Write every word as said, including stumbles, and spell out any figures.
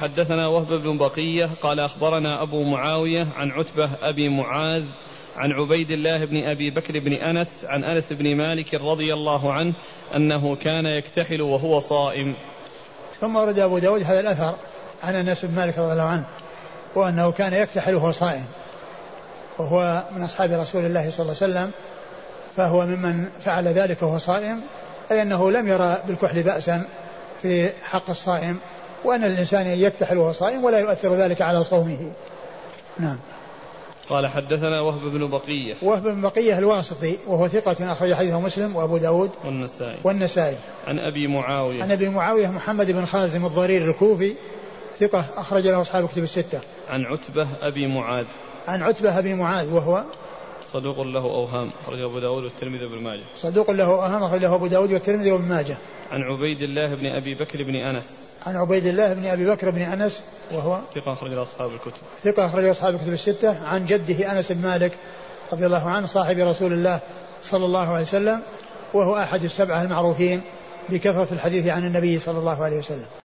حدثنا وهب بن بقية قال أخبرنا أبو معاوية عن عتبة أبي معاذ عن عبيد الله بن أبي بكر بن أنس عن أنس بن مالك رضي الله عنه أنه كان يكتحل وهو صائم. ثم ورد أبو داود هذا الأثر عن أنس بن مالك رضي الله عنه وأنه كان يكتحل وهو صائم، وهو من أصحاب رسول الله صلى الله عليه وسلم، فهو ممن فعل ذلك وهو صائم، أي أنه لم يرى بالكحل بأسا في حق الصائم، وأن الإنسان يكتحل وهو صائم ولا يؤثر ذلك على صومه. نعم. قال حدثنا وهب بن بقية وهب بن بقية الواسطي وهو ثقة أخرج حديثه مسلم وأبو داود والنسائي والنسائي عن أبي معاوية عن أبي معاوية محمد بن خازم الضرير الكوفي ثقة أخرج له أصحاب كتب الستة. عن عتبة أبي معاذ عن عتبة أبي معاذ وهو صدوق له أوهام أخرجه أبو داود والترمذي وابن ماجه. صدوق له أوهام أخرجه أبو داود والترمذي وابن ماجه. عن عبيد الله بن أبي بكر بن أنس عن عبيد الله بن أبي بكر بن أنس وهو ثقة أخرج له أصحاب الكتب ثقة أخرج له أصحاب الكتب الستة. عن جده أنس بن مالك رضي الله عنه صاحب رسول الله صلى الله عليه وسلم، وهو أحد السبعة المعروفين بكثرة الحديث عن النبي صلى الله عليه وسلم.